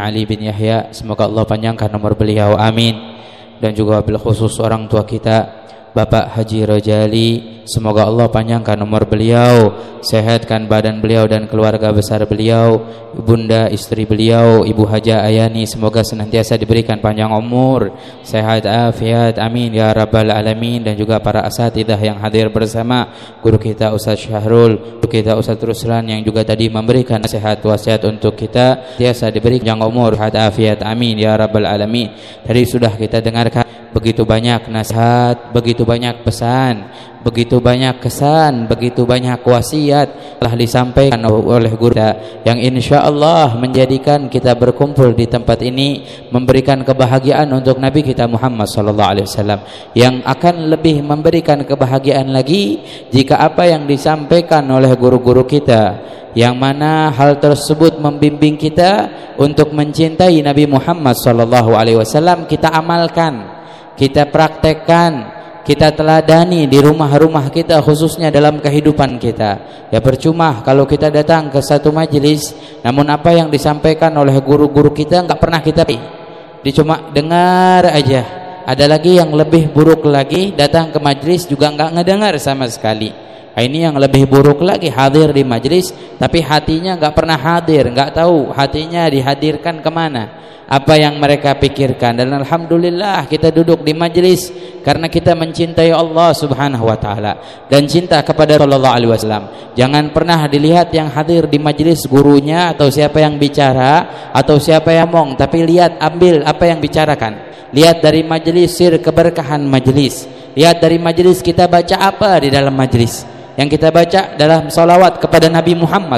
Ali bin Yahya, semoga Allah panjangkan umur beliau, amin. Dan juga bil khusus orang tua kita Bapak Haji Rojali, semoga Allah panjangkan umur beliau, sehatkan badan beliau dan keluarga besar beliau, bunda istri beliau Ibu Haja Ayani, semoga senantiasa diberikan panjang umur, sehat afiat, amin ya rabbal alamin. Dan juga para asatidzah yang hadir bersama, guru kita Ustaz Syahrul, guru kita Ustaz Ruslan yang juga tadi memberikan nasihat wasiat untuk kita, senantiasa diberikan panjang umur, sehat afiat, amin ya rabbal alamin. Tadi sudah kita dengarkan begitu banyak nasihat, begitu banyak pesan, begitu banyak kesan, begitu banyak wasiat telah disampaikan oleh guru kita, yang insya Allah menjadikan kita berkumpul di tempat ini memberikan kebahagiaan untuk Nabi kita Muhammad SAW, yang akan lebih memberikan kebahagiaan lagi jika apa yang disampaikan oleh guru-guru kita, yang mana hal tersebut membimbing kita untuk mencintai Nabi Muhammad SAW, kita amalkan, kita praktekkan, kita teladani di rumah-rumah kita, khususnya dalam kehidupan kita. Ya percuma kalau kita datang ke satu majelis, namun apa yang disampaikan oleh guru-guru kita enggak pernah kita cuma dengar aja. Ada lagi yang lebih buruk lagi, datang ke majelis juga enggak ngedengar sama sekali. Nah, ini yang lebih buruk lagi, hadir di majelis tapi hatinya enggak pernah hadir, enggak tahu hatinya dihadirkan kemana, apa yang mereka pikirkan. Dan alhamdulillah kita duduk di majelis karena kita mencintai Allah Subhanahu wa taala dan cinta kepada sallallahu alaihi wasallam. Jangan pernah dilihat yang hadir di majelis gurunya atau siapa yang bicara atau siapa yang ngomong, tapi lihat, ambil apa yang bicarakan. Lihat dari majelis sir keberkahan majelis. Lihat dari majelis kita baca apa di dalam majelis. Yang kita baca dalam salawat kepada Nabi Muhammad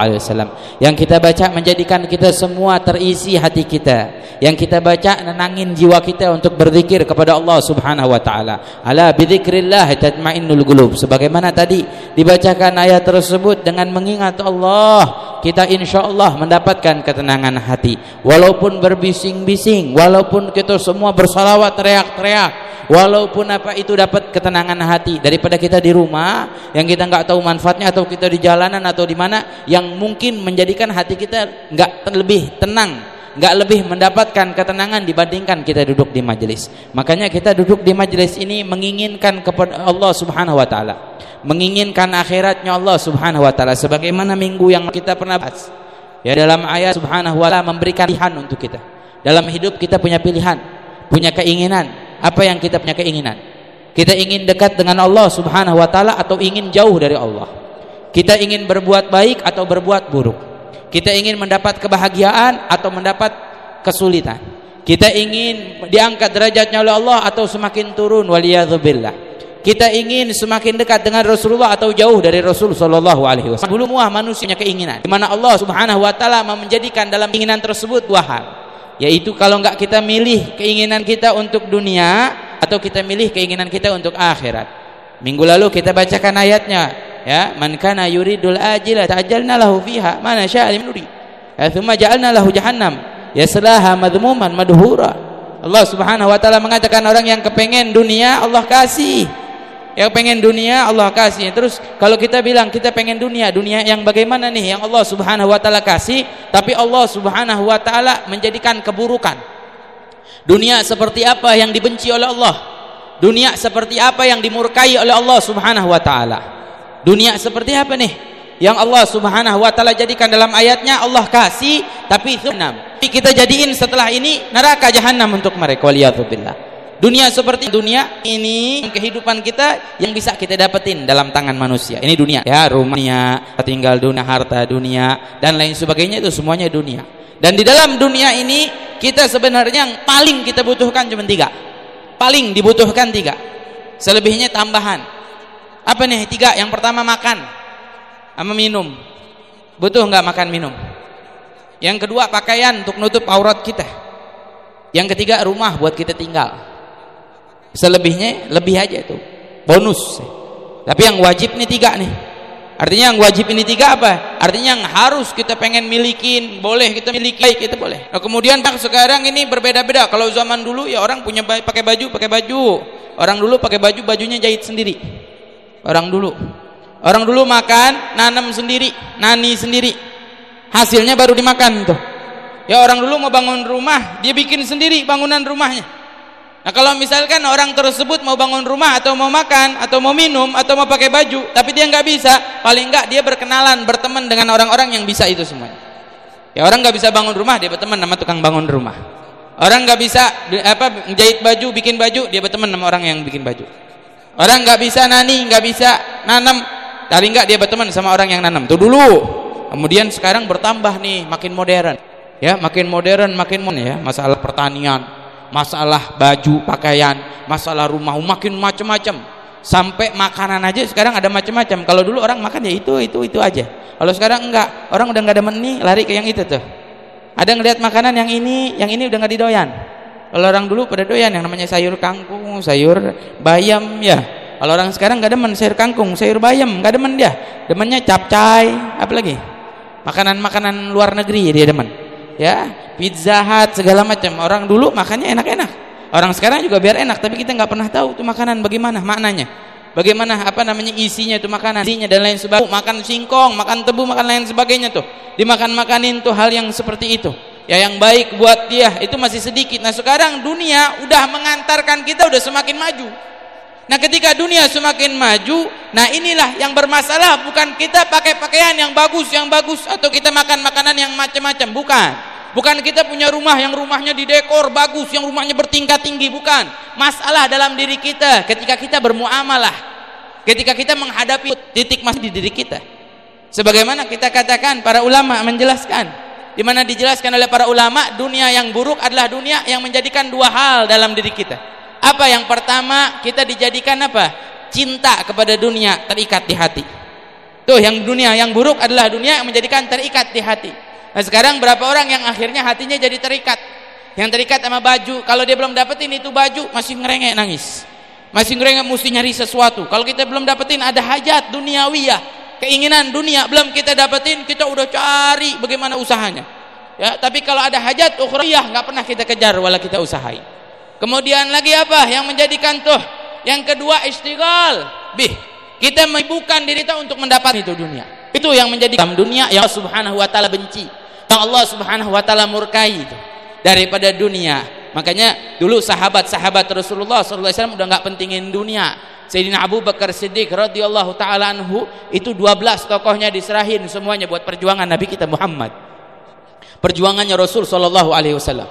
SAW. Yang kita baca menjadikan kita semua terisi hati kita. Yang kita baca nenangin jiwa kita untuk berzikir kepada Allah Subhanahu wa taala. Ala bidzikrillah tatmainnul qulub. Sebagaimana tadi dibacakan ayat tersebut, dengan mengingat Allah kita insyaallah mendapatkan ketenangan hati. Walaupun berbising-bising, walaupun kita semua bersalawat teriak-teriak, walaupun apa itu dapat ketenangan hati daripada kita di rumah yang kita nggak tahu manfaatnya, atau kita di jalanan atau di mana yang mungkin menjadikan hati kita nggak lebih tenang, nggak lebih mendapatkan ketenangan dibandingkan kita duduk di majelis. Makanya kita duduk di majelis ini menginginkan kepada Allah Subhanahu wa taala, menginginkan akhiratnya Allah Subhanahu wa taala, sebagaimana minggu yang kita pernah bahas. Ya, dalam ayat Subhanahu wa taala memberikan pilihan untuk kita. Dalam hidup kita punya pilihan, punya keinginan. Apa yang kita punya keinginan? Kita ingin dekat dengan Allah Subhanahu wa taala atau ingin jauh dari Allah? Kita ingin berbuat baik atau berbuat buruk? Kita ingin mendapat kebahagiaan atau mendapat kesulitan? Kita ingin diangkat derajatnya oleh Allah atau semakin turun, waliyadzubillah? Kita ingin semakin dekat dengan Rasulullah atau jauh dari Rasul sallallahu alaihi wasallam? Semua manusia punya keinginan, di mana Allah Subhanahu wa taala menjadikan dalam keinginan tersebut dua hal, yaitu kalau enggak kita milih keinginan kita untuk dunia atau kita milih keinginan kita untuk akhirat. Minggu lalu kita bacakan ayatnya, ya, man kana yuridul ajila ta'ajjalna lahu fiha ma nasya'a liman nurid, thumma ja'alna lahu jahannam yaslaha madhmuman madhura. Allah Subhanahu wa taala mengatakan orang yang kepengen dunia Allah kasih, yang pengen dunia Allah kasih. Terus kalau kita bilang kita pengen dunia yang bagaimana nih yang Allah Subhanahu wa taala kasih, tapi Allah Subhanahu wa taala menjadikan keburukan. Dunia seperti apa yang dibenci oleh Allah? Dunia seperti apa yang dimurkai oleh Allah Subhanahu wa taala? Dunia seperti apa nih yang Allah Subhanahu wa taala jadikan dalam ayatnya Allah kasih, tapi kita jadiin setelah ini neraka jahanam untuk mereka, waliyadzubillah. Dunia seperti dunia ini, kehidupan kita yang bisa kita dapetin dalam tangan manusia. Ini dunia, ya, rumahnya, tinggal dunia, harta dunia dan lain sebagainya, itu semuanya dunia. Dan di dalam dunia ini kita sebenarnya yang paling kita butuhkan cuma tiga. Paling dibutuhkan tiga. Selebihnya tambahan. Apa nih tiga? Yang pertama makan sama minum. Butuh nggak makan minum? Yang kedua pakaian untuk nutup aurat kita. Yang ketiga rumah buat kita tinggal. Selebihnya lebih aja itu bonus. Tapi yang wajib nih tiga nih. Artinya yang wajib ini tiga apa? Artinya yang harus kita pengen milikin, boleh kita miliki, kita boleh. Nah, kemudian sekarang ini berbeda-beda. Kalau zaman dulu ya orang punya pakai baju. Orang dulu pakai baju, bajunya jahit sendiri. Orang dulu makan, nanam sendiri, nani sendiri. Hasilnya baru dimakan tuh. Ya orang dulu mau bangun rumah, dia bikin sendiri bangunan rumahnya. Nah kalau misalkan orang tersebut mau bangun rumah atau mau makan atau mau minum atau mau pakai baju, tapi dia nggak bisa, paling nggak dia berkenalan, berteman dengan orang-orang yang bisa itu semuanya. Ya orang nggak bisa bangun rumah, dia berteman sama tukang bangun rumah. Orang nggak bisa jahit baju, bikin baju, dia berteman sama orang yang bikin baju. Orang nggak bisa nani, nggak bisa nanam, paling nggak dia berteman sama orang yang nanam. Itu dulu. Kemudian sekarang bertambah nih, makin modern. Ya, makin modern, ya, masalah pertanian, masalah baju, pakaian, masalah rumah, makin macam-macam. Sampai makanan aja sekarang ada macam-macam. Kalau dulu orang makan ya itu aja. Kalau sekarang enggak, orang udah nggak demen nih, lari ke yang itu tuh. Ada ngelihat makanan yang ini udah nggak didoyan. Kalau orang dulu pada doyan yang namanya sayur kangkung, sayur bayam ya. Kalau orang sekarang nggak demen sayur kangkung, sayur bayam, nggak demen dia. Demennya capcay, apa lagi? Makanan-makanan luar negeri dia demen. Ya, Pizza Hut segala macam. Orang dulu makannya enak-enak. Orang sekarang juga biar enak, tapi kita nggak pernah tahu itu makanan bagaimana maknanya. Bagaimana isinya itu makanan, isinya dan lain sebagainya. Makan singkong, makan tebu, makan lain sebagainya tuh. Dimakan-makanin tuh hal yang seperti itu. Ya yang baik buat dia itu masih sedikit. Nah, sekarang dunia udah mengantarkan kita udah semakin maju. Nah, ketika dunia semakin maju, nah inilah yang bermasalah, bukan kita pakai pakaian yang bagus atau kita makan makanan yang macam-macam, bukan kita punya rumah yang rumahnya didekor bagus, yang rumahnya bertingkat tinggi, bukan. Masalah dalam diri kita ketika kita bermuamalah, ketika kita menghadapi titik masalah di diri kita. Sebagaimana kita katakan, para ulama menjelaskan, di mana dijelaskan oleh para ulama, dunia yang buruk adalah dunia yang menjadikan dua hal dalam diri kita. Apa yang pertama, kita dijadikan apa? Cinta kepada dunia, terikat di hati. Tuh, yang dunia yang buruk adalah dunia yang menjadikan terikat di hati. Nah, sekarang berapa orang yang akhirnya hatinya jadi terikat? Yang terikat sama baju, kalau dia belum dapetin itu baju, masih ngerengek nangis. Masih ngerengek mesti nyari sesuatu. Kalau kita belum dapetin ada hajat duniawiyah, keinginan dunia belum kita dapetin, kita udah cari bagaimana usahanya. Ya, tapi kalau ada hajat ukhriyah nggak pernah kita kejar wala kita usahain. Kemudian lagi apa yang menjadikan tuh? Yang kedua, istighal bih. Kita menyibukkan diri kita untuk mendapat itu dunia. Itu yang menjadi dunia yang Allah Subhanahu wa taala benci, yang Allah Subhanahu wa taala murkai itu daripada dunia. Makanya dulu sahabat-sahabat Rasulullah sallallahu alaihi wasallam udah enggak pentingin dunia. Sayyidina Abu Bakar Siddiq radhiyallahu taala anhu itu 12 tokohnya diserahin semuanya buat perjuangan Nabi kita Muhammad. Perjuangannya Rasul sallallahu alaihi wasallam.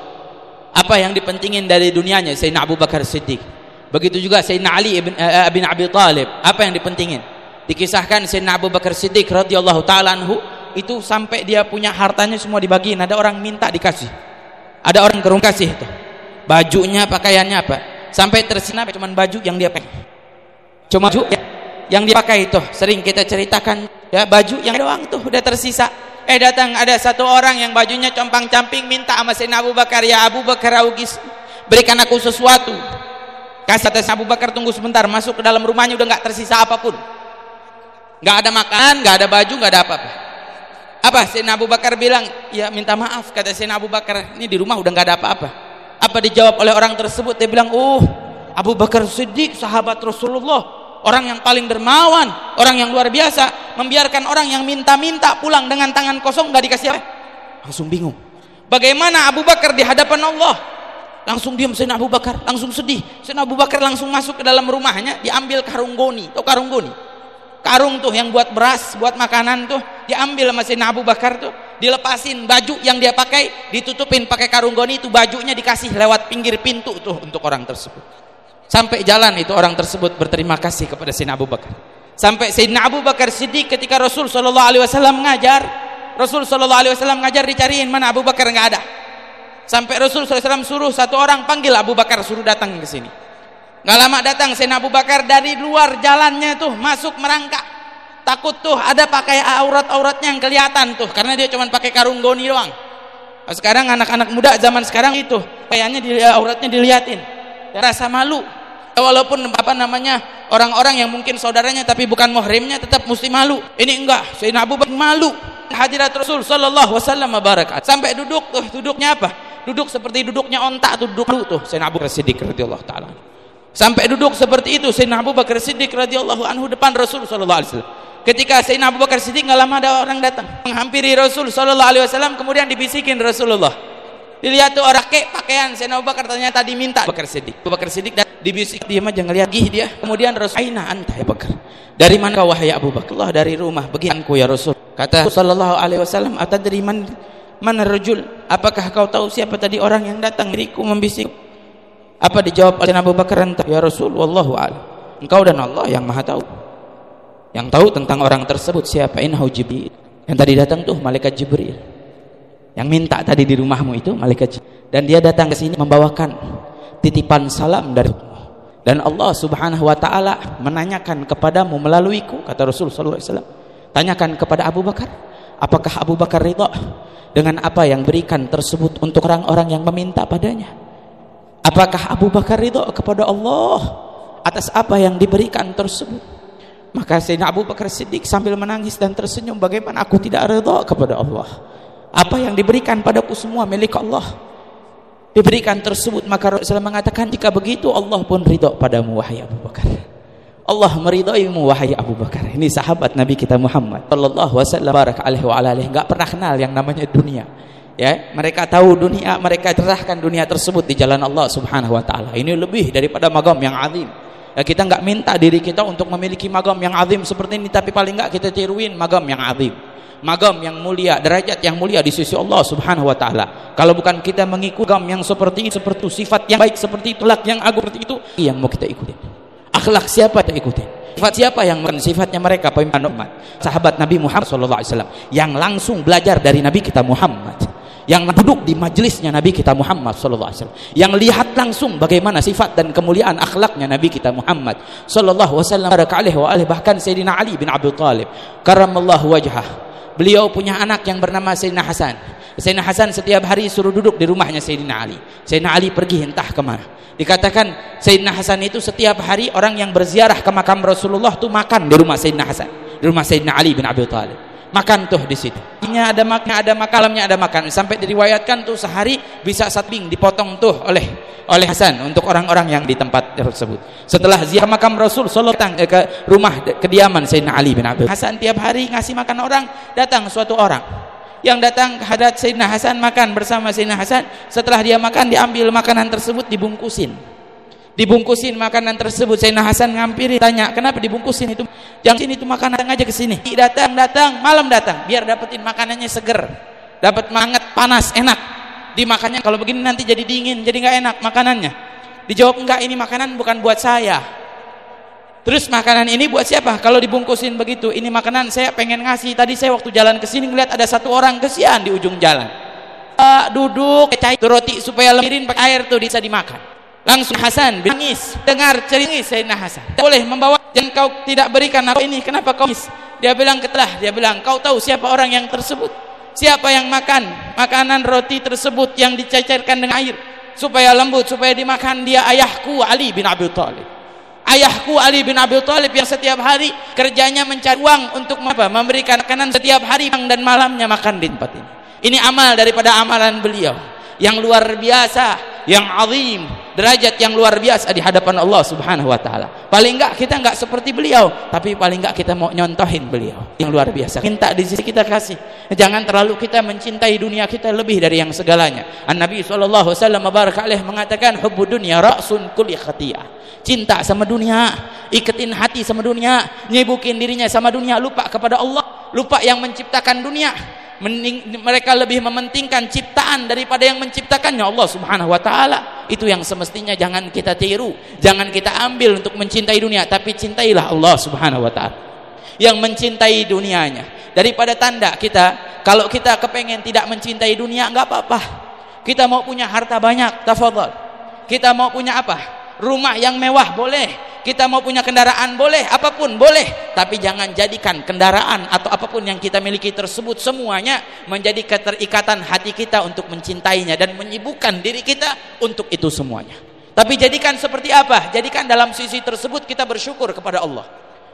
Apa yang dipentingin dari dunianya Sayyidina Abu Bakar Siddiq. Begitu juga Sayyidina Ali bin Abi Thalib. Apa yang dipentingin? Dikisahkan Sayyidina Abu Bakar Siddiq radhiyallahu taala anhu itu sampai dia punya hartanya semua dibagiin. Ada orang minta dikasih. Ada orang kerung kasih itu. Bajunya, pakaiannya apa? Sampai tersisa cuma baju yang dia pakai. Cuma baju yang dia pakai itu. Sering kita ceritakan ya, baju yang doang tuh udah tersisa. Datang ada satu orang yang bajunya compang-camping minta sama Sayyidina Abu Bakar, ya Abu Bakar Augis, berikan aku sesuatu. Kasih atas Abu Bakar, tunggu sebentar, masuk ke dalam rumahnya udah nggak tersisa apapun. Nggak ada makan, nggak ada baju, nggak ada apa-apa. Apa Sayyidina Abu Bakar bilang? Ya minta maaf, kata Sayyidina Abu Bakar, ini di rumah udah nggak ada apa-apa. Apa dijawab oleh orang tersebut? Dia bilang, Abu Bakar Siddiq sahabat Rasulullah, orang yang paling dermawan, orang yang luar biasa, membiarkan orang yang minta-minta pulang dengan tangan kosong, nggak dikasih apa? Langsung bingung. Bagaimana Abu Bakar di hadapan Allah? Langsung diam Sayyidina Abu Bakar, langsung sedih. Sayyidina Abu Bakar langsung masuk ke dalam rumahnya, diambil karung goni. Tahu karung goni? Karung tuh yang buat beras, buat makanan tuh, diambil sama Sayyidina Abu Bakar tuh, dilepasin baju yang dia pakai, ditutupin pakai karung goni itu, bajunya dikasih lewat pinggir pintu tuh untuk orang tersebut. Sampai jalan itu orang tersebut berterima kasih kepada Sayyidina Abu Bakar. Sampai Sayyidina Abu Bakar Siddiq ketika Rasul sallallahu alaihi wasallam ngajar, Rasul sallallahu alaihi wasallam ngajar dicariin mana Abu Bakar, enggak ada. Sampai Rasul sallallahu alaihi wasallam suruh satu orang panggil Abu Bakar, suruh datang ke sini. Enggak lama datang Sayyidina Abu Bakar dari luar jalannya tuh masuk merangkak. Takut tuh ada pakai aurat-auratnya yang kelihatan tuh karena dia cuma pakai karung goni doang. Sekarang anak-anak muda zaman sekarang itu pakaiannya auratnya diliatin. Rasa malu. Walaupun orang-orang yang mungkin saudaranya tapi bukan muhrimnya tetap mesti malu. Ini enggak, Sayyidina Abu Bakar malu hadirat Rasul sallallahu wasallam barakat. Sampai duduk tuh, duduknya apa? Duduk seperti duduknya onta tuh, duduk tuh Sayyidina Abu Bakar Siddiq radhiyallahu taala. Sampai duduk seperti itu Sayyidina Abu Bakar Siddiq radhiyallahu anhu depan Rasul sallallahu alaihi wasallam. Ketika Sayyidina Abu Bakar Siddiq enggak lama ada orang datang menghampiri Rasul sallallahu alaihi wasallam, kemudian dibisikin Rasulullah, Dilihat tuh orang pakaian Sayyidina Abu Bakar ternyata diminta Abu Bakar Siddiq dan dibisik dia aja ngelihat gih dia. Kemudian Rasul, "Aina anta ya Bakar?" "Dari mana kau wahai Abu Bakar?" "Allah dari rumah, beginianku ya Rasul." Kata sallallahu alaihi wasallam, "Atadri mana rajul? Apakah kau tahu siapa tadi orang yang datang diriku membisik?" Apa dijawab oleh Abu Bakar? "Anta ya Rasul, wallahu a'lam." Engkau dan Allah yang Maha tahu. Yang tahu tentang orang tersebut siapa? "Innahu Jibril." Yang tadi datang tuh malaikat Jibril. Yang minta tadi di rumahmu itu malaikat Jibril. Dan dia datang ke sini membawakan titipan salam dari Allah. Dan Allah Subhanahu wa taala menanyakan kepadamu melaluiku, kata Rasul sallallahu alaihi wasallam. Tanyakan kepada Abu Bakar, apakah Abu Bakar ridha dengan apa yang berikan tersebut untuk orang-orang yang meminta padanya? Apakah Abu Bakar ridha kepada Allah atas apa yang diberikan tersebut? Maka Sayyidina Abu Bakar Siddiq sambil menangis dan tersenyum, bagaimana aku tidak ridha kepada Allah? Apa yang diberikan padaku semua milik Allah diberikan tersebut. Maka Rasulullah mengatakan, jika begitu Allah pun ridha padamu wahai Abu Bakar. Allah meridaimu wahai Abu Bakar. Ini sahabat Nabi kita Muhammad sallallahu wasallam baraka alaihi wa ala alihi, enggak pernah kenal yang namanya dunia. Ya, mereka tahu dunia, mereka cerahkan dunia tersebut di jalan Allah Subhanahu wa taala. Ini lebih daripada magam yang azim. Ya, kita enggak minta diri kita untuk memiliki magam yang azim seperti ini, tapi paling enggak kita tiruin magam yang azim. Magam yang mulia, derajat yang mulia di sisi Allah Subhanahu wa taala. Kalau bukan kita mengikuti magam yang seperti itu, sifat yang baik seperti itu, akhlak yang agung seperti itu, yang mau kita ikuti. Akhlak siapa kita ikuti? Sifat siapa yang sifatnya mereka pemimpin umat? Sahabat Nabi Muhammad sallallahu alaihi wasallam yang langsung belajar dari Nabi kita Muhammad, yang duduk di majelisnya Nabi kita Muhammad sallallahu alaihi wasallam, yang lihat langsung bagaimana sifat dan kemuliaan akhlaknya Nabi kita Muhammad sallallahu wasallam alaihi wa alihi. Bahkan Sayyidina Ali bin Abi Thalib karramallahu wajhah, beliau punya anak yang bernama Sayyidina Hasan. Sayyidina Hasan setiap hari suruh duduk di rumahnya Sayyidina Ali. Sayyidina Ali pergi entah kemana. Dikatakan Sayyidina Hasan itu setiap hari orang yang berziarah ke makam Rasulullah tuh makan di rumah Sayyidina Hasan, di rumah Sayyidina Ali bin Abi Thalib. Makan tuh di situ. Ada malamnya ada makan. Sampai diriwayatkan tuh sehari bisa satbing dipotong tuh oleh Hasan untuk orang-orang yang di tempat tersebut. Setelah ziarah makam Rasul sallallahu alaihi wasallam ke rumah kediaman Sayyidina Ali bin Abi Thalib, Hasan tiap hari ngasih makan orang. Datang suatu orang yang datang ke hadarat Sayyidina Hasan, makan bersama Sayyidina Hasan. Setelah dia makan, diambil makanan tersebut, dibungkusin makanan tersebut. Sayyidina Hasan ngampiri, tanya, kenapa dibungkusin itu? Jangan sini itu makanan, datang aja ke sini. Datang malam datang biar dapetin makanannya seger, dapat hangat, panas, enak dimakannya. Kalau begini nanti jadi dingin, jadi nggak enak makanannya. Dijawab, enggak, ini makanan bukan buat saya. Terus makanan ini buat siapa? Kalau dibungkusin begitu, ini makanan saya pengen ngasih. Tadi saya waktu jalan ke sini ngeliat ada satu orang kesian di ujung jalan, duduk cair roti supaya lemirin pakai air tuh bisa dimakan. Langsung Hasan nangis, dengar cerita Sayyidina Hasan, boleh membawa, jangan kau tidak berikan apa ini, kenapa kau nangis? Dia bilang, kau tahu siapa orang yang tersebut? Siapa yang makan makanan roti tersebut yang dicairkan dengan air supaya lembut, supaya dimakan? Dia ayahku Ali bin Abi Thalib. Ayahku Ali bin Abi Thalib yang setiap hari kerjanya mencari uang untuk memberikan makanan setiap hari dan malamnya makan di tempat ini. Ini amal daripada amalan beliau yang luar biasa, yang azim, derajat yang luar biasa di hadapan Allah Subhanahu wa taala. Paling enggak kita enggak seperti beliau, tapi paling enggak kita mau nyontohin beliau yang luar biasa. Minta di sisi kita kasih. Jangan terlalu kita mencintai dunia kita lebih dari yang segalanya. An-Nabi sallallahu alaihi wasallam baraka alaihi mengatakan, hubbud dunya ra'sun kulli khati'ah. Cinta sama dunia, iketin hati sama dunia, nyibukin dirinya sama dunia, lupa kepada Allah, lupa yang menciptakan dunia. Mereka lebih mementingkan ciptaan daripada yang menciptakannya, Allah Subhanahu wa taala. Itu yang semestinya jangan kita tiru, jangan kita ambil untuk mencintai dunia, tapi cintailah Allah Subhanahu wa taala yang mencintai dunianya. Daripada tanda kita, kalau kita kepengen tidak mencintai dunia, enggak apa-apa. Kita mau punya harta banyak, tafadhol. Kita mau punya apa? Rumah yang mewah boleh, kita mau punya kendaraan boleh, apapun boleh, tapi jangan jadikan kendaraan atau apapun yang kita miliki tersebut semuanya menjadi keterikatan hati kita untuk mencintainya dan menyibukkan diri kita untuk itu semuanya. Tapi jadikan seperti apa? Jadikan dalam sisi tersebut kita bersyukur kepada Allah.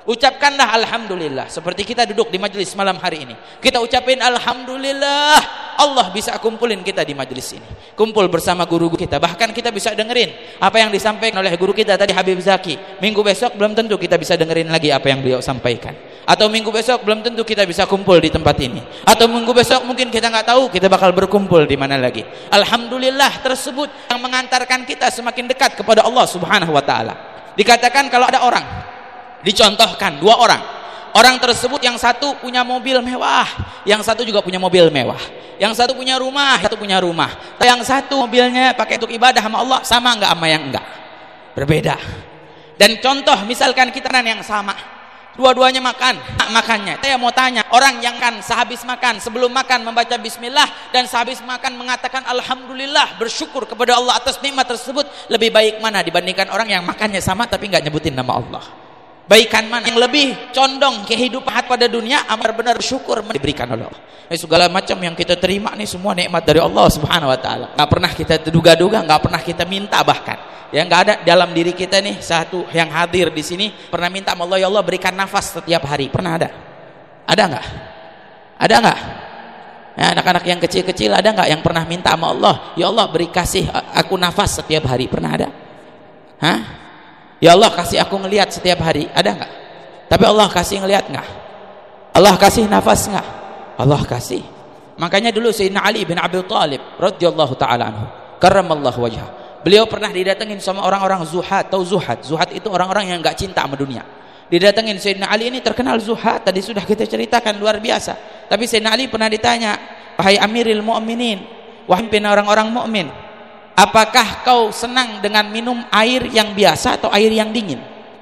Ucapkanlah alhamdulillah. Seperti kita duduk di majelis malam hari ini, kita ucapin alhamdulillah, Allah bisa kumpulin kita di majelis ini, kumpul bersama guru kita. Bahkan kita bisa dengerin apa yang disampaikan oleh guru kita tadi, Habib Zaki. Minggu besok belum tentu kita bisa dengerin lagi apa yang beliau sampaikan, atau minggu besok belum tentu kita bisa kumpul di tempat ini, atau minggu besok mungkin kita nggak tahu kita bakal berkumpul di mana lagi. Alhamdulillah tersebut yang mengantarkan kita semakin dekat kepada Allah Subhanahu wa taala. Dikatakan kalau ada orang, dicontohkan 2 orang tersebut yang satu punya mobil mewah, yang satu juga punya mobil mewah, yang satu punya rumah, yang satu punya rumah. Yang satu mobilnya pakai untuk ibadah sama Allah, sama enggak sama yang enggak? Berbeda. Dan contoh misalkan kita yang sama, dua-duanya makannya. Saya mau tanya, orang yang kan sehabis makan, sebelum makan membaca bismillah, dan sehabis makan mengatakan alhamdulillah, bersyukur kepada Allah atas nikmat tersebut, lebih baik mana dibandingkan orang yang makannya sama tapi enggak nyebutin nama Allah? Baikan mana yang lebih condong kehidupan pada dunia, amar benar bersyukur diberikan oleh Allah. Segala macam yang kita terima nih semua nikmat dari Allah Subhanahu wa taala. Enggak pernah kita duga-duga, enggak pernah kita minta, bahkan ya enggak ada dalam diri kita nih satu yang hadir di sini pernah minta sama Allah, ya Allah berikan nafas setiap hari. Pernah ada? Ada enggak? Ada enggak? Ya, anak-anak yang kecil-kecil ada enggak yang pernah minta sama Allah, ya Allah beri kasih aku nafas setiap hari? Pernah ada? Hah? Ya Allah kasih aku ngelihat setiap hari, ada enggak? Tapi Allah kasih ngelihat enggak? Allah kasih nafas enggak? Allah kasih. Makanya dulu Sayyidina Ali bin Abi Thalib radhiyallahu taala anhu, karramallahu wajhah, beliau pernah didatengin sama orang-orang zuhad. Tahu zuhad? Zuhad itu orang-orang yang enggak cinta sama dunia. Didatengin Sayyidina Ali, ini terkenal zuhad, tadi sudah kita ceritakan, luar biasa. Tapi Sayyidina Ali pernah ditanya, wahai Amiril Mu'minin, wahai pimpinan orang-orang mukmin, apakah kau senang dengan minum air yang biasa atau air yang dingin?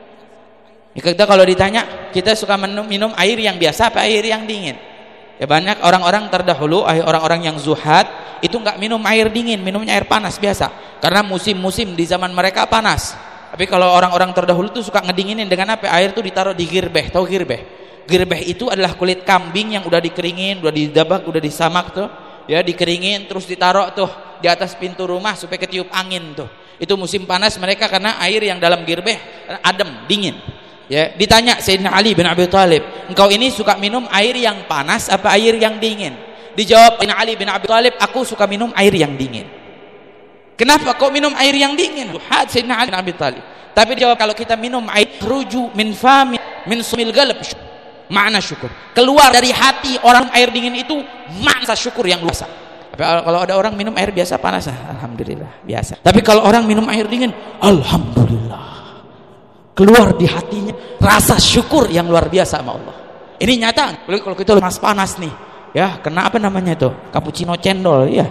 Kita kalau ditanya, kita suka minum air yang biasa apa air yang dingin? Ya banyak orang-orang terdahulu, orang-orang yang zuhad itu nggak minum air dingin, minumnya air panas biasa. Karena musim-musim di zaman mereka panas. Tapi kalau orang-orang terdahulu tuh suka ngedinginin dengan apa? Air tuh ditaruh di girbeh. Tahu girbeh? Girbeh itu adalah kulit kambing yang udah dikeringin, udah didabak, udah disamak tuh. Ya dikeringin terus ditaruh tuh di atas pintu rumah supaya ketiup angin tuh. Itu musim panas mereka karena air yang dalam girbeh adem, dingin. Ya, ditanya Sayyidina Ali bin Abi Thalib, engkau ini suka minum air yang panas apa air yang dingin? Dijawab Sayyidina Ali bin Abi Thalib, aku suka minum air yang dingin. Kenapa kau minum air yang dingin? Zuhad Sayyidina Ali bin Abi Thalib. Tapi dijawab, kalau kita minum air ruju min fami min sumil galab, makna syukur. Keluar dari hati orang air dingin itu makna syukur yang luas. Tapi kalau ada orang minum air biasa panas, alhamdulillah, biasa. Tapi kalau orang minum air dingin, alhamdulillah, keluar di hatinya rasa syukur yang luar biasa sama Allah. Ini nyata. Kalau kita panas nih, ya kena apa namanya itu? Cappuccino cendol, ya.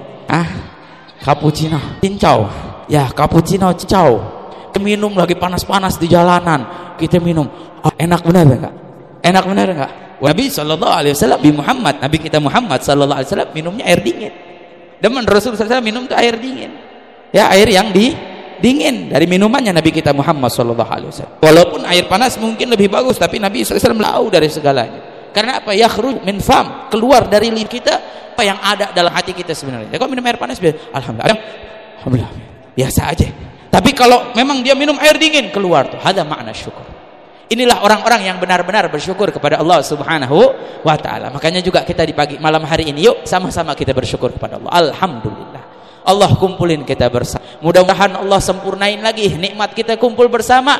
Cappuccino cincau. Ya, cappuccino cincau. Kita minum lagi panas-panas di jalanan, kita minum. Enak benar enggak? Enak benar enggak? Nabi sallallahu alaihi wasallam, Nabi kita Muhammad sallallahu alaihi wasallam minumnya air dingin. Dan Rasulullah SAW minum itu air dingin. Ya, air yang dingin dari minumannya Nabi kita Muhammad sallallahu alaihi wasallam. Walaupun air panas mungkin lebih bagus, tapi Nabi sallallahu alaihi wasallam tahu dari segalanya. Karena apa? Yakhruj min fam, keluar dari lidah kita apa yang ada dalam hati kita sebenarnya. Kalau minum air panas alhamdulillah biasa aja. Tapi kalau memang dia minum air dingin, keluar tuh, ada makna syukur. Inilah orang-orang yang benar-benar bersyukur kepada Allah Subhanahu wa taala. Makanya juga kita di pagi malam hari ini, yuk sama-sama kita bersyukur kepada Allah. Alhamdulillah, Allah kumpulin kita bersama. Mudah-mudahan Allah sempurnain lagi nikmat kita kumpul bersama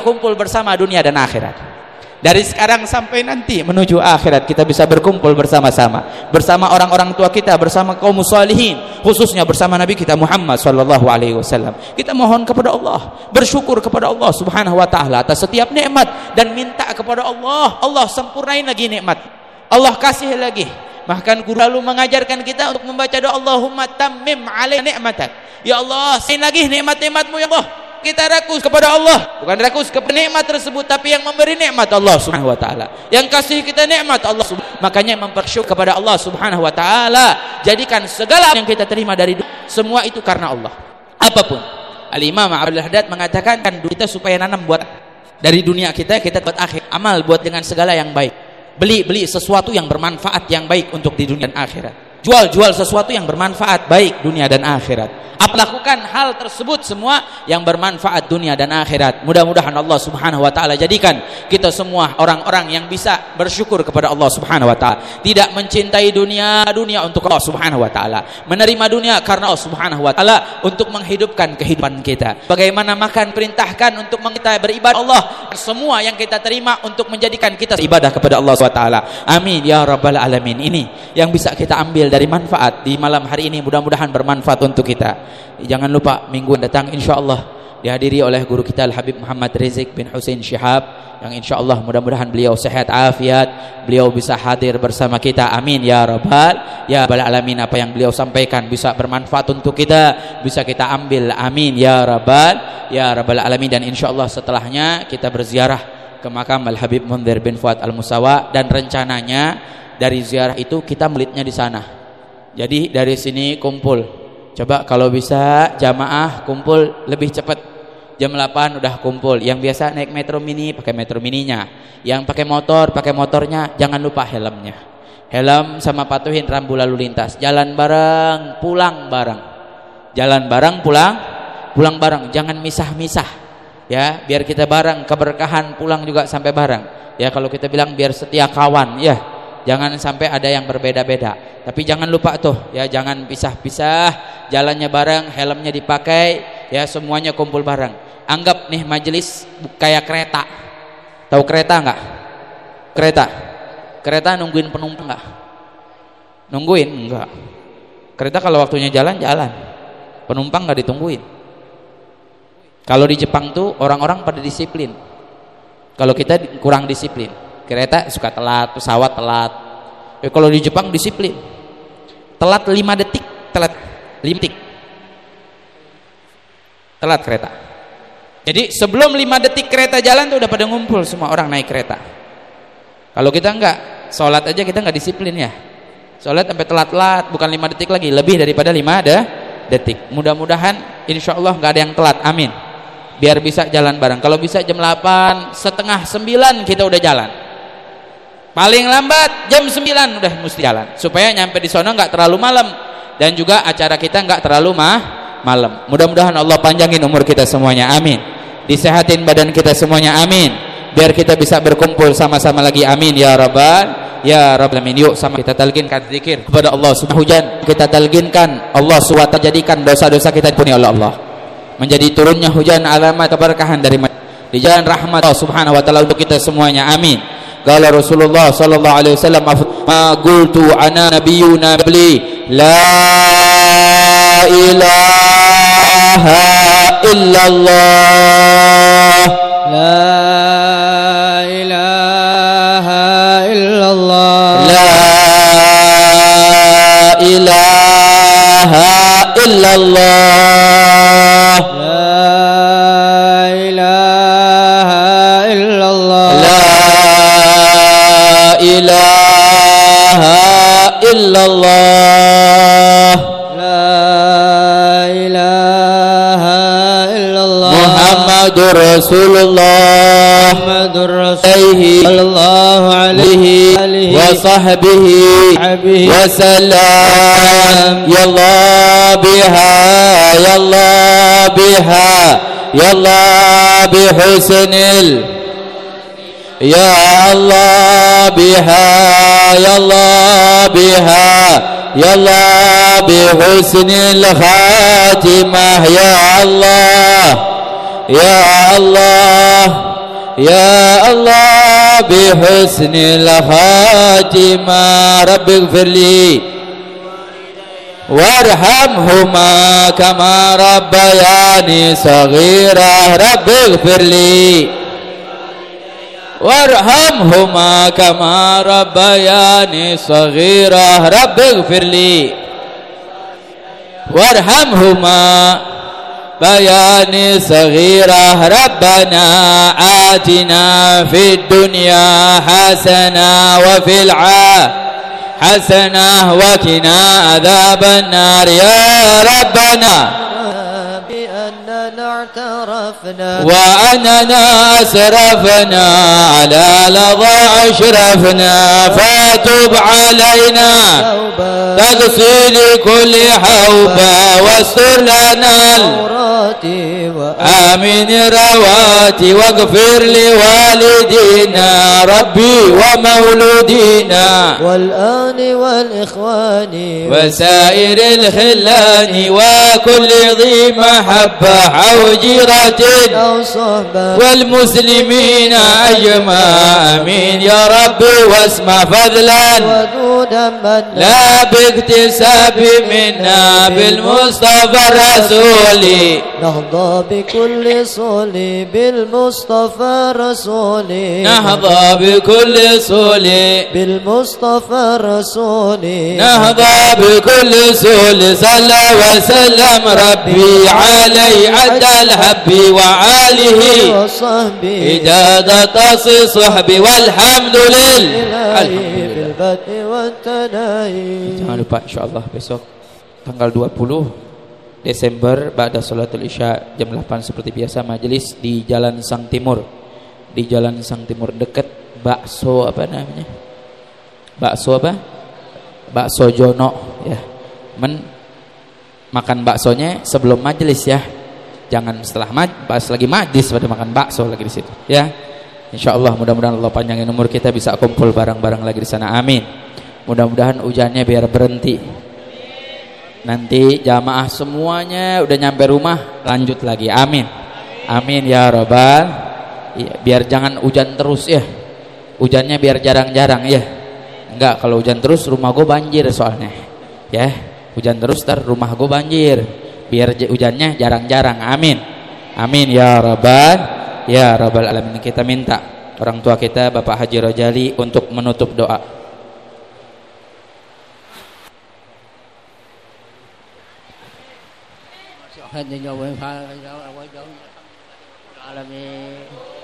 dunia dan akhirat. Dari sekarang sampai nanti menuju akhirat kita bisa berkumpul bersama-sama, bersama orang-orang tua kita, bersama kaum salihin, khususnya bersama Nabi kita Muhammad sallallahu alaihi wasallam. Kita mohon kepada Allah, bersyukur kepada Allah Subhanahu wa taala atas setiap nikmat, dan minta kepada Allah, Allah sempurnain lagi nikmat, Allah kasih lagi. Bahkan guru lalu mengajarkan kita untuk membaca doa, Allahumma tammim alaina ni'matak. Ya Allah, sain lagi nikmat-nikmatmu ya Allah. Kita rakus kepada Allah, bukan rakus kepada nikmat tersebut, tapi yang memberi nikmat Allah Subhanahu wa taala, yang kasih kita nikmat Allah. Makanya mempersyukur kepada Allah Subhanahu wa taala. Jadikan segala yang kita terima dari dunia, semua itu karena Allah. Apapun. Al-Imam Abdul Haddad mengatakan, kan kita supaya nanam buat dari dunia kita buat akhir, amal buat dengan segala yang baik. Beli sesuatu yang bermanfaat yang baik untuk di dunia dan akhirat. Jual sesuatu yang bermanfaat baik dunia dan akhirat. Lakukan hal tersebut semua yang bermanfaat dunia dan akhirat. Mudah-mudahan Allah Subhanahu wa taala jadikan kita semua orang-orang yang bisa bersyukur kepada Allah Subhanahu wa taala, tidak mencintai dunia untuk Allah Subhanahu wa taala, menerima dunia karena Allah Subhanahu wa taala untuk menghidupkan kehidupan kita. Bagaimana makan perintahkan untuk kita beribadah Allah, semua yang kita terima untuk menjadikan kita ibadah kepada Allah Subhanahu wa taala. Amin ya rabbal alamin. Ini yang bisa kita ambil dari manfaat di malam hari ini, mudah-mudahan bermanfaat untuk kita. Jangan lupa minggu datang insyaallah dihadiri oleh guru kita Al-Habib Muhammad Rizik bin Husain Syihab, yang insyaallah mudah-mudahan beliau sehat afiat, beliau bisa hadir bersama kita. Amin ya rabbal alamin. Apa yang beliau sampaikan bisa bermanfaat untuk kita, bisa kita ambil. Amin ya rabbal alamin. Dan insyaallah setelahnya kita berziarah ke makam Al-Habib Mundhir bin Fuad Al-Musawa, dan rencananya dari ziarah itu kita melitnya di sana. Jadi dari sini kumpul. Coba kalau bisa jamaah kumpul lebih cepat. Jam 8 udah kumpul. Yang biasa naik metro mini pakai metro mininya. Yang pakai motor pakai motornya. Jangan lupa helmnya. Helm sama patuhin rambu lalu lintas. Jalan bareng, pulang bareng. Jalan bareng, pulang bareng. Jangan misah-misah. Ya, biar kita bareng, keberkahan pulang juga sampai bareng. Ya, kalau kita bilang biar setia kawan, ya. Jangan sampai ada yang berbeda-beda. Tapi jangan lupa tuh, ya jangan pisah-pisah, jalannya bareng, helmnya dipakai, ya semuanya kumpul bareng. Anggap nih majelis kayak kereta. Tahu kereta enggak? Kereta nungguin penumpang enggak? Nungguin? Enggak. Kereta kalau waktunya jalan. Penumpang enggak ditungguin. Kalau di Jepang tuh orang-orang pada disiplin. Kalau kita kurang disiplin. Kereta suka telat, pesawat telat. Kalau di Jepang disiplin. Telat 5 detik, telat 5 detik. Telat kereta. Jadi sebelum 5 detik kereta jalan tuh udah pada ngumpul semua orang naik kereta. Kalau kita enggak, sholat aja kita enggak disiplin ya. Sholat sampai telat-telat, bukan 5 detik lagi, lebih daripada 5 detik. Mudah-mudahan insyaallah enggak ada yang telat. Amin. Biar bisa jalan bareng. Kalau bisa jam 8, setengah 9 kita udah jalan. Paling lambat jam 9 udah mesti jalan, supaya nyampe di sana nggak terlalu malam, dan juga acara kita nggak terlalu malam. Mudah-mudahan Allah panjangin umur kita semuanya, amin. Disehatin badan kita semuanya, amin. Biar kita bisa berkumpul sama-sama lagi, amin ya rabbal alamin. Yuk sama kita talqinkan zikir kepada Allah subhanahu hujan. Kita talqinkan Allah SWT, jadikan dosa-dosa kita diampuni oleh Allah, menjadi turunnya hujan alamat keberkahan dari di jalan rahmat Allah subhanahu wa ta'ala untuk kita semuanya, amin. Qala Rasulullah sallallahu alaihi wasallam, ma qultu ana nabiyyuna bli la ilaha illallah, la ilaha illallah, la ilaha illallah, la ilaha illallah, ilaha illallah, la ilaha illallah, Muhammadur Rasulullah sallallahu alaihi wa sahbihi wa sallam. Ya Allah biha, ya Allah biha, ya Allah bihusnil, ya Allah biha, ya Allah biha, ya Allah bihusnil khatimah, ya Allah, ya Allah, ya Allah bihusnil khatimah. Rabbighfirli warhamhuma kama rabbayani saghira. Rabbighfirli warhamhuma kama rabbayani saghira. Rabbighfirli warhamhuma bayani saghira. Rabbana atina fid dunya hasanah wa fil hasanah wa qina adzaban nar. Ya Rabbana اعترفنا وأننا أسرفنا على لظى أشرفنا فتب علينا تغسل كل حوبة واستر لنا آمين رواتي واغفر لوالدينا ربي ومولودينا والآن والإخوان وسائر الخلان وكل ذي محبة أو جيرة أو صحبة والمسلمين أجمع آمين يا رب واسمع فضلا ودودا من لا باكتساب منا بالمصطفى الرسول نهضى بكل صولي بالمصطفى رسولي نهضى بكل صول بالمصطفى رسولي نهضى بكل صول صلى وسلم ربي علي عدى الحب وعاله وصحبي إجادة صحبي والحمد لله. بالبدء والتناهي. Jangan lupa insyaallah besok tanggal 20 Desember ba'da salatul Isya jam 8 seperti biasa majelis di Jalan Sang Timur. Di Jalan Sang Timur dekat bakso apa namanya? Bakso apa? Bakso Jono ya. Makan baksonya sebelum majelis ya. Jangan setelah pas lagi majelis pada makan bakso lagi di situ ya. Insyaallah mudah-mudahan Allah panjangin umur kita bisa kumpul bareng-bareng lagi di sana. Amin. Mudah-mudahan hujannya biar berhenti. Nanti jamaah semuanya udah nyampe rumah lanjut lagi. Amin. Amin ya rabbal. Ya, biar jangan hujan terus ya. Hujannya biar jarang-jarang ya. Enggak, kalau hujan terus rumah gue banjir soalnya. Ya, hujan terus ntar rumah gue banjir. Biar hujannya jarang-jarang. Amin. Amin ya rabbal. Ya rabbal alamin. Kita minta orang tua kita Bapak Haji Rojali untuk menutup doa. Alamin